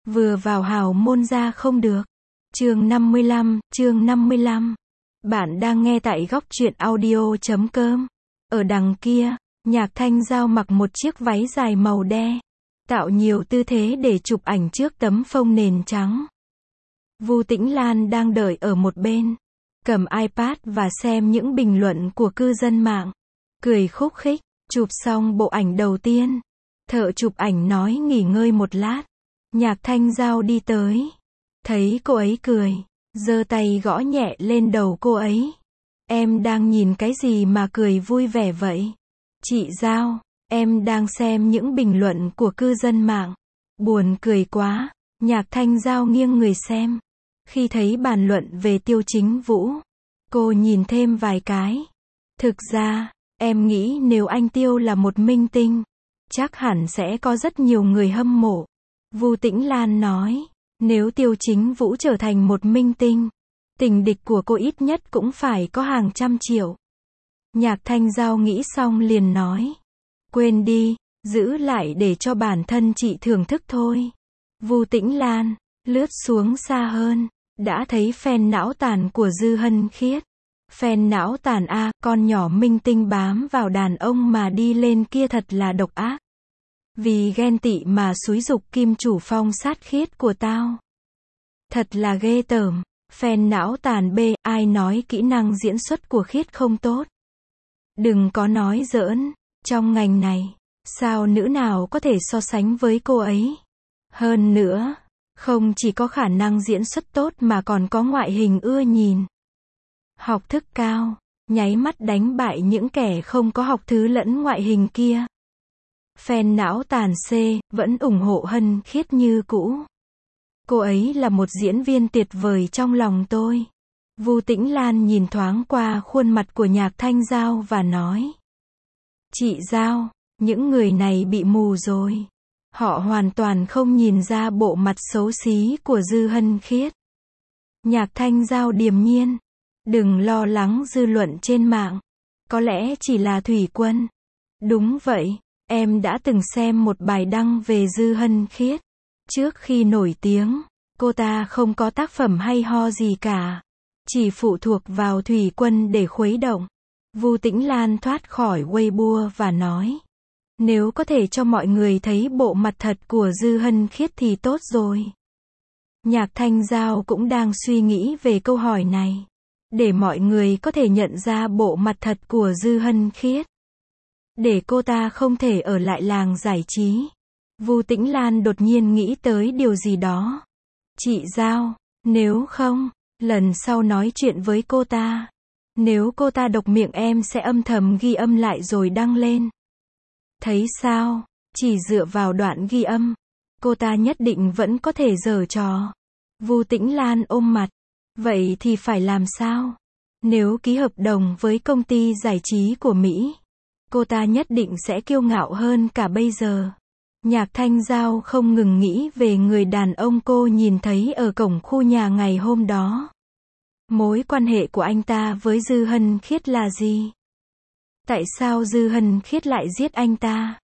Vừa vào hào môn ra không được. Chương 55. Bạn đang nghe tại góc truyện audio.com. Ở đằng kia, Nhạc Thanh Giao mặc một chiếc váy dài màu đen, tạo nhiều tư thế để chụp ảnh trước tấm phông nền trắng. Vu Tĩnh Lan đang đợi ở một bên, cầm iPad và xem những bình luận của cư dân mạng, cười khúc khích. Chụp xong bộ ảnh đầu tiên, thợ chụp ảnh nói nghỉ ngơi một lát. Nhạc Thanh Giao đi tới, thấy cô ấy cười, giơ tay gõ nhẹ lên đầu cô ấy. Em đang nhìn cái gì mà cười vui vẻ vậy? Chị Giao, em đang xem những bình luận của cư dân mạng. Buồn cười quá. Nhạc Thanh Giao nghiêng người xem. Khi thấy bàn luận về Tiêu Chính Vũ, cô nhìn thêm vài cái. Thực ra, em nghĩ nếu anh Tiêu là một minh tinh, chắc hẳn sẽ có rất nhiều người hâm mộ. Vu Tĩnh Lan nói, nếu Tiêu Chính Vũ trở thành một minh tinh, tình địch của cô ít nhất cũng phải có hàng trăm triệu. Nhạc Thanh Giao nghĩ xong liền nói, quên đi, giữ lại để cho bản thân chị thưởng thức thôi. Vu Tĩnh Lan lướt xuống xa hơn, đã thấy fan não tàn của Dư Hân Khiết. Fan não tàn a, con nhỏ minh tinh bám vào đàn ông mà đi lên kia thật là độc ác. Vì ghen tị mà xúi giục Kim Chủ Phong sát Khiết của tao. Thật là ghê tởm. Fan não tàn b, ai nói kỹ năng diễn xuất của Khiết không tốt? Đừng có nói giỡn, trong ngành này, sao nữ nào có thể so sánh với cô ấy? Hơn nữa, không chỉ có khả năng diễn xuất tốt mà còn có ngoại hình ưa nhìn. Học thức cao, nháy mắt đánh bại những kẻ không có học thứ lẫn ngoại hình kia. Fan não tàn C, vẫn ủng hộ Hân Khiết như cũ. Cô ấy là một diễn viên tuyệt vời trong lòng tôi. Vu Tĩnh Lan nhìn thoáng qua khuôn mặt của Nhạc Thanh Giao và nói, chị Giao, những người này bị mù rồi. Họ hoàn toàn không nhìn ra bộ mặt xấu xí của Dư Hân Khiết. Nhạc Thanh Giao điềm nhiên, đừng lo lắng dư luận trên mạng. Có lẽ chỉ là thủy quân. Đúng vậy, em đã từng xem một bài đăng về Dư Hân Khiết. Trước khi nổi tiếng, cô ta không có tác phẩm hay ho gì cả. Chỉ phụ thuộc vào thủy quân để khuấy động. Vu Tĩnh Lan thoát khỏi Weibo và nói, nếu có thể cho mọi người thấy bộ mặt thật của Dư Hân Khiết thì tốt rồi. Nhạc Thanh Giao cũng đang suy nghĩ về câu hỏi này. Để mọi người có thể nhận ra bộ mặt thật của Dư Hân Khiết. Để cô ta không thể ở lại làng giải trí. Vu Tĩnh Lan đột nhiên nghĩ tới điều gì đó. Chị Giao, nếu không, lần sau nói chuyện với cô ta. Nếu cô ta độc miệng em sẽ âm thầm ghi âm lại rồi đăng lên. Thấy sao, chỉ dựa vào đoạn ghi âm, cô ta nhất định vẫn có thể giở trò. Vu Tĩnh Lan ôm mặt. Vậy thì phải làm sao? Nếu ký hợp đồng với công ty giải trí của Mỹ, cô ta nhất định sẽ kiêu ngạo hơn cả bây giờ. Nhạc Thanh Giao không ngừng nghĩ về người đàn ông cô nhìn thấy ở cổng khu nhà ngày hôm đó. Mối quan hệ của anh ta với Dư Hân Khiết là gì? Tại sao Dư Hân Khiết lại giết anh ta?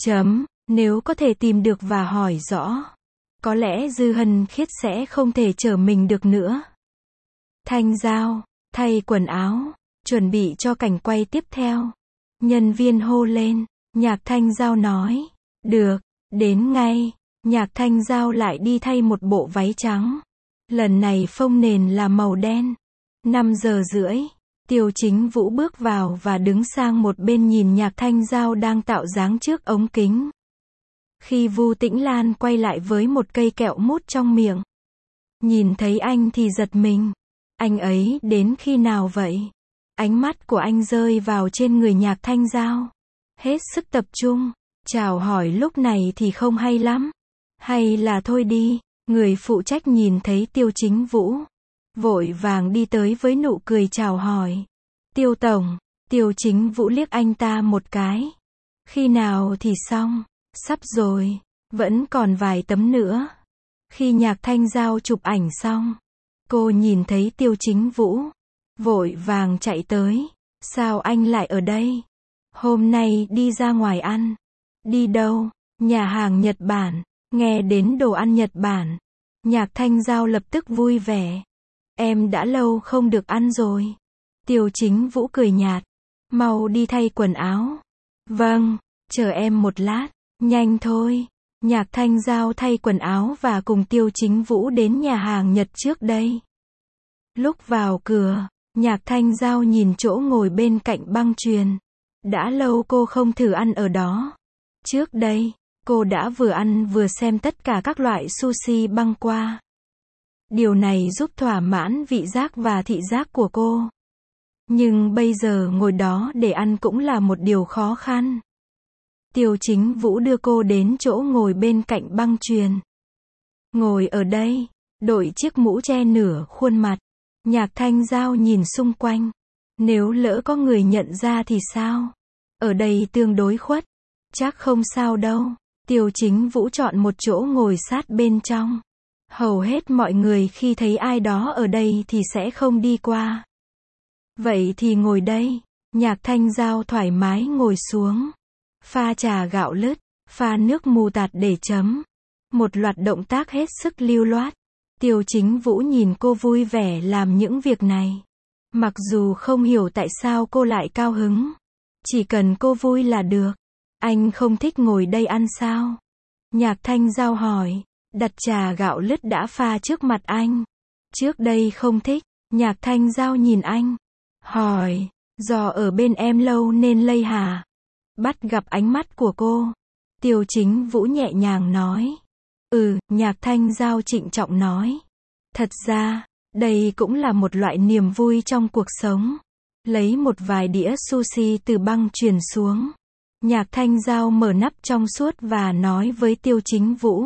Nếu có thể tìm được và hỏi rõ, có lẽ Dư Hân Khiết sẽ không thể trở mình được nữa. Thanh Giao, thay quần áo, chuẩn bị cho cảnh quay tiếp theo. Nhân viên hô lên, Nhạc Thanh Giao nói, được, đến ngay. Nhạc Thanh Giao lại đi thay một bộ váy trắng. Lần này phông nền là màu đen. 5 giờ rưỡi, Tiêu Chính Vũ bước vào và đứng sang một bên nhìn Nhạc Thanh Giao đang tạo dáng trước ống kính. Khi Vu Tĩnh Lan quay lại với một cây kẹo mút trong miệng, nhìn thấy anh thì giật mình. Anh ấy đến khi nào vậy? Ánh mắt của anh rơi vào trên người Nhạc Thanh Giao. Hết sức tập trung. Chào hỏi lúc này thì không hay lắm. Hay là thôi đi. Người phụ trách nhìn thấy Tiêu Chính Vũ, vội vàng đi tới với nụ cười chào hỏi. Tiêu tổng. Tiêu Chính Vũ liếc anh ta một cái. Khi nào thì xong? Sắp rồi. Vẫn còn vài tấm nữa. Khi Nhạc Thanh Giao chụp ảnh xong, cô nhìn thấy Tiêu Chính Vũ, vội vàng chạy tới. Sao anh lại ở đây? Hôm nay đi ra ngoài ăn. Đi đâu? Nhà hàng Nhật Bản. Nghe đến đồ ăn Nhật Bản, Nhạc Thanh Giao lập tức vui vẻ. Em đã lâu không được ăn rồi. Tiêu Chính Vũ cười nhạt. Mau đi thay quần áo. Vâng, chờ em một lát. Nhanh thôi. Nhạc Thanh Giao thay quần áo và cùng Tiêu Chính Vũ đến nhà hàng Nhật trước đây. Lúc vào cửa, Nhạc Thanh Giao nhìn chỗ ngồi bên cạnh băng chuyền. Đã lâu cô không thử ăn ở đó. Trước đây, cô đã vừa ăn vừa xem tất cả các loại sushi băng qua. Điều này giúp thỏa mãn vị giác và thị giác của cô. Nhưng bây giờ ngồi đó để ăn cũng là một điều khó khăn. Tiêu Chính Vũ đưa cô đến chỗ ngồi bên cạnh băng chuyền. Ngồi ở đây, đội chiếc mũ che nửa khuôn mặt. Nhạc Thanh Giao nhìn xung quanh. Nếu lỡ có người nhận ra thì sao? Ở đây tương đối khuất. Chắc không sao đâu. Tiêu Chính Vũ chọn một chỗ ngồi sát bên trong. Hầu hết mọi người khi thấy ai đó ở đây thì sẽ không đi qua. Vậy thì ngồi đây. Nhạc Thanh Giao thoải mái ngồi xuống. Pha trà gạo lứt, pha nước mù tạt để chấm. Một loạt động tác hết sức lưu loát. Tiêu Chính Vũ nhìn cô vui vẻ làm những việc này. Mặc dù không hiểu tại sao cô lại cao hứng. Chỉ cần cô vui là được. Anh không thích ngồi đây ăn sao? Nhạc Thanh Giao hỏi. Đặt trà gạo lứt đã pha trước mặt anh. Trước đây không thích. Nhạc Thanh Giao nhìn anh. Hỏi. Do ở bên em lâu nên lây hả? Bắt gặp ánh mắt của cô. Tiêu Chính Vũ nhẹ nhàng nói. Nhạc Thanh Giao trịnh trọng nói. Thật ra, đây cũng là một loại niềm vui trong cuộc sống. Lấy một vài đĩa sushi từ băng chuyền xuống. Nhạc Thanh Giao mở nắp trong suốt và nói với Tiêu Chính Vũ.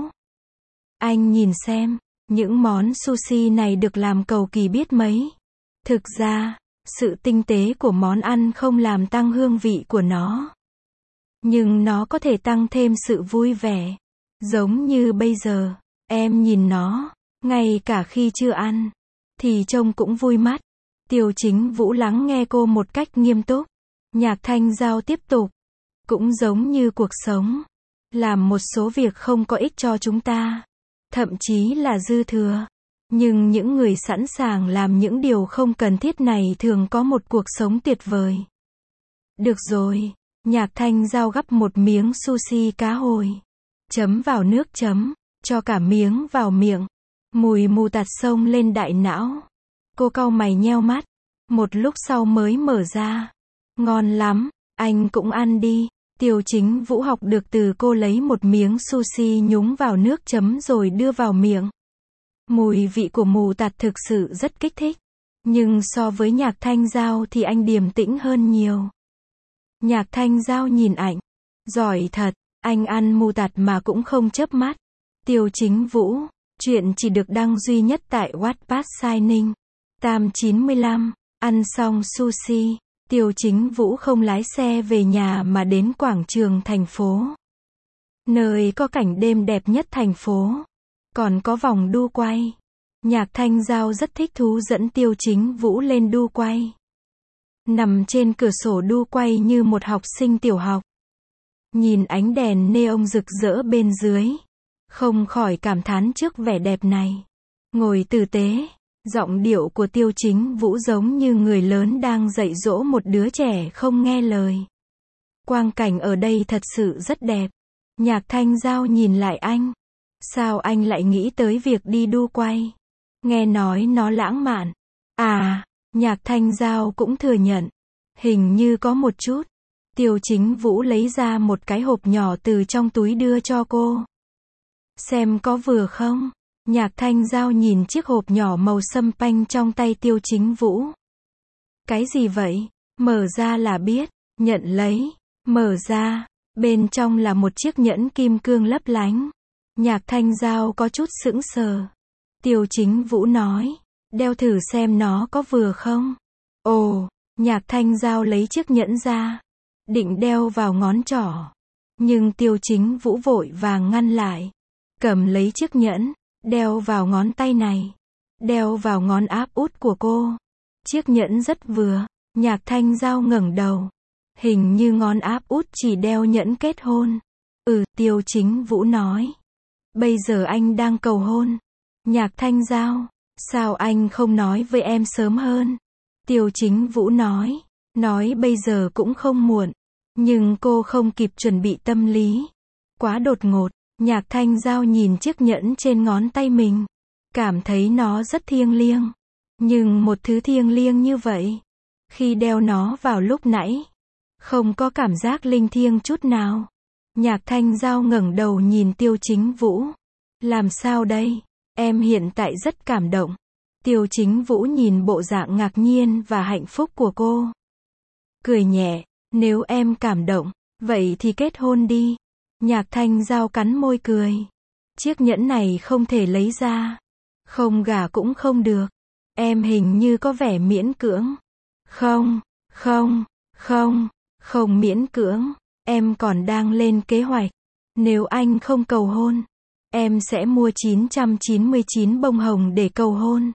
Anh nhìn xem, những món sushi này được làm cầu kỳ biết mấy. Thực ra, sự tinh tế của món ăn không làm tăng hương vị của nó. Nhưng nó có thể tăng thêm sự vui vẻ. Giống như bây giờ, em nhìn nó, ngay cả khi chưa ăn, thì trông cũng vui mắt. Tiêu Chính Vũ lắng nghe cô một cách nghiêm túc. Nhạc Thanh Giao tiếp tục. Cũng giống như cuộc sống. Làm một số việc không có ích cho chúng ta. Thậm chí là dư thừa. Nhưng những người sẵn sàng làm những điều không cần thiết này thường có một cuộc sống tuyệt vời. Được rồi. Nhạc Thanh Giao gắp một miếng sushi cá hồi. Chấm vào nước chấm. Cho cả miếng vào miệng. Mùi mù tạt xông lên đại não. Cô cau mày nheo mắt. Một lúc sau mới mở ra. Ngon lắm. Anh cũng ăn đi. Tiêu Chính Vũ học được từ cô lấy một miếng sushi nhúng vào nước chấm rồi đưa vào miệng. Mùi vị của mù tạt thực sự rất kích thích. Nhưng so với Nhạc Thanh Giao thì anh điềm tĩnh hơn nhiều. Nhạc Thanh Giao nhìn ảnh. Giỏi thật, anh ăn mù tạt mà cũng không chớp mắt. Tiêu Chính Vũ. Chuyện chỉ được đăng duy nhất tại Wattpad Signing. Tam 95. Ăn xong sushi. Tiêu Chính Vũ không lái xe về nhà mà đến quảng trường thành phố. Nơi có cảnh đêm đẹp nhất thành phố. Còn có vòng đu quay. Nhạc Thanh Giao rất thích thú dẫn Tiêu Chính Vũ lên đu quay. Nằm trên cửa sổ đu quay như một học sinh tiểu học. Nhìn ánh đèn neon rực rỡ bên dưới. Không khỏi cảm thán trước vẻ đẹp này. Ngồi tử tế. Giọng điệu của Tiêu Chính Vũ giống như người lớn đang dạy dỗ một đứa trẻ không nghe lời. Quang cảnh ở đây thật sự rất đẹp. Nhạc Thanh Giao nhìn lại anh. Sao anh lại nghĩ tới việc đi đu quay? Nghe nói nó lãng mạn. À, Nhạc Thanh Giao cũng thừa nhận. Hình như có một chút. Tiêu Chính Vũ lấy ra một cái hộp nhỏ từ trong túi đưa cho cô. Xem có vừa không? Nhạc Thanh Giao nhìn chiếc hộp nhỏ màu sâm panh trong tay Tiêu Chính Vũ. Cái gì vậy? Mở ra là biết. Nhận lấy. Mở ra. Bên trong là một chiếc nhẫn kim cương lấp lánh. Nhạc Thanh Giao có chút sững sờ. Tiêu Chính Vũ nói. Đeo thử xem nó có vừa không? Ồ, Nhạc Thanh Giao lấy chiếc nhẫn ra. Định đeo vào ngón trỏ. Nhưng Tiêu Chính Vũ vội vàng ngăn lại. Cầm lấy chiếc nhẫn. Đeo vào ngón tay này. Đeo vào ngón áp út của cô. Chiếc nhẫn rất vừa. Nhạc Thanh Giao ngẩng đầu. Hình như ngón áp út chỉ đeo nhẫn kết hôn. Tiêu Chính Vũ nói. Bây giờ anh đang cầu hôn. Nhạc Thanh Giao, sao anh không nói với em sớm hơn? Tiêu Chính Vũ nói bây giờ cũng không muộn. Nhưng cô không kịp chuẩn bị tâm lý. Quá đột ngột, Nhạc Thanh Giao nhìn chiếc nhẫn trên ngón tay mình. Cảm thấy nó rất thiêng liêng. Nhưng một thứ thiêng liêng như vậy, khi đeo nó vào lúc nãy, không có cảm giác linh thiêng chút nào. Nhạc Thanh Giao ngẩng đầu nhìn Tiêu Chính Vũ. Làm sao đây? Em hiện tại rất cảm động. Tiêu Chính Vũ nhìn bộ dạng ngạc nhiên và hạnh phúc của cô. Cười nhẹ, nếu em cảm động, vậy thì kết hôn đi. Nhạc Thanh Giao cắn môi cười. Chiếc nhẫn này không thể lấy ra. Không gả cũng không được. Em hình như có vẻ miễn cưỡng. Không miễn cưỡng. Em còn đang lên kế hoạch. Nếu anh không cầu hôn, em sẽ mua 999 bông hồng để cầu hôn.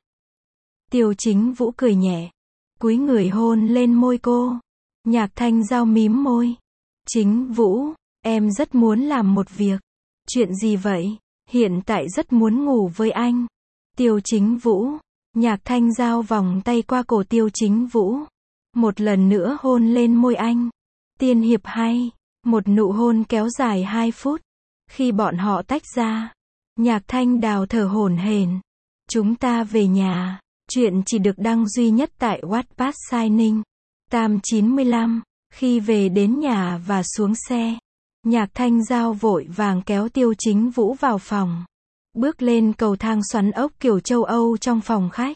Tiêu Chính Vũ cười nhẹ, cúi người hôn lên môi cô. Nhạc Thanh Giao mím môi. Chính Vũ, em rất muốn làm một việc. Chuyện gì vậy? Hiện tại rất muốn ngủ với anh. Tiêu Chính Vũ. Nhạc Thanh Giao vòng tay qua cổ Tiêu Chính Vũ. Một lần nữa hôn lên môi anh. Tiên hiệp hay. Một nụ hôn kéo dài 2 phút. Khi bọn họ tách ra, Nhạc Thanh Đào thở hổn hển. Chúng ta về nhà. Chuyện chỉ được đăng duy nhất tại Wattpad Signing. Tam 95. Khi về đến nhà và xuống xe, Nhạc Thanh Giao vội vàng kéo Tiêu Chính Vũ vào phòng. Bước lên cầu thang xoắn ốc kiểu châu Âu trong phòng khách.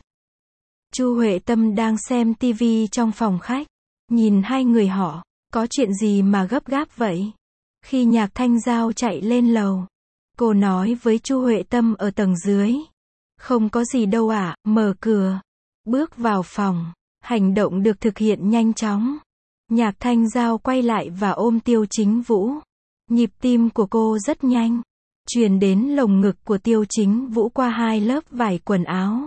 Chu Huệ Tâm đang xem TV trong phòng khách. Nhìn hai người họ, có chuyện gì mà gấp gáp vậy? Khi Nhạc Thanh Giao chạy lên lầu, cô nói với Chu Huệ Tâm ở tầng dưới. Không có gì đâu ạ, mở cửa. Bước vào phòng, hành động được thực hiện nhanh chóng. Nhạc Thanh Giao quay lại và ôm Tiêu Chính Vũ. Nhịp tim của cô rất nhanh, truyền đến lồng ngực của Tiêu Chính Vũ qua 2 lớp vải quần áo.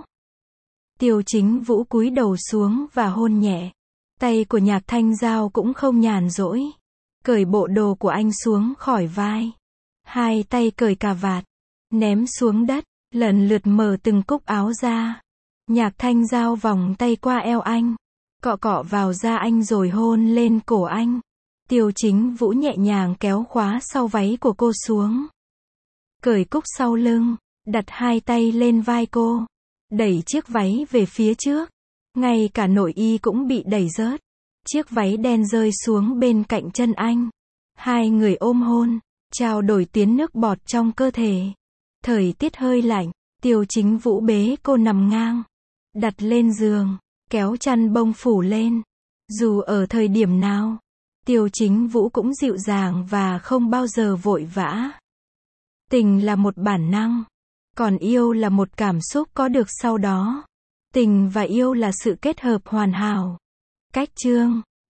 Tiêu Chính Vũ cúi đầu xuống và hôn nhẹ. Tay của Nhạc Thanh Giao cũng không nhàn rỗi. Cởi bộ đồ của anh xuống khỏi vai. Hai tay cởi cà vạt, ném xuống đất, lần lượt mở từng cúc áo ra. Nhạc Thanh Giao vòng tay qua eo anh, cọ cọ vào da anh rồi hôn lên cổ anh. Tiêu Chính Vũ nhẹ nhàng kéo khóa sau váy của cô xuống. Cởi cúc sau lưng, đặt hai tay lên vai cô. Đẩy chiếc váy về phía trước. Ngay cả nội y cũng bị đẩy rớt. Chiếc váy đen rơi xuống bên cạnh chân anh. Hai người ôm hôn, trao đổi tiếng nước bọt trong cơ thể. Thời tiết hơi lạnh, Tiêu Chính Vũ bế cô nằm ngang, đặt lên giường, kéo chăn bông phủ lên. Dù ở thời điểm nào, Tiêu Chính Vũ cũng dịu dàng và không bao giờ vội vã. Tình là một bản năng, còn yêu là một cảm xúc có được sau đó. Tình và yêu là sự kết hợp hoàn hảo. Cách chương